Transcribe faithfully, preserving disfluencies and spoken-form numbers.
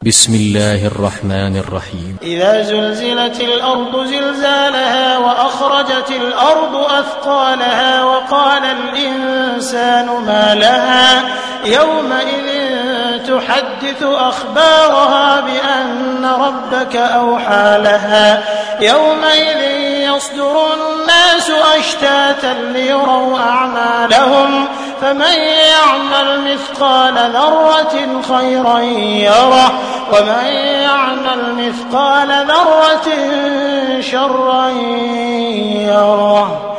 بسم الله الرحمن الرحيم. إذا زلزلت الأرض زلزالها وأخرجت الأرض أثقالها وقال الإنسان ما لها يومئذ تحدث أخبارها بأن ربك أوحى لها يومئذ يصدر الناس أشتاتا ليروا أعمالهم فمن يعمل مثقال ذرة خيرا يره ومن يعمل مثقال ذرة شرا يره.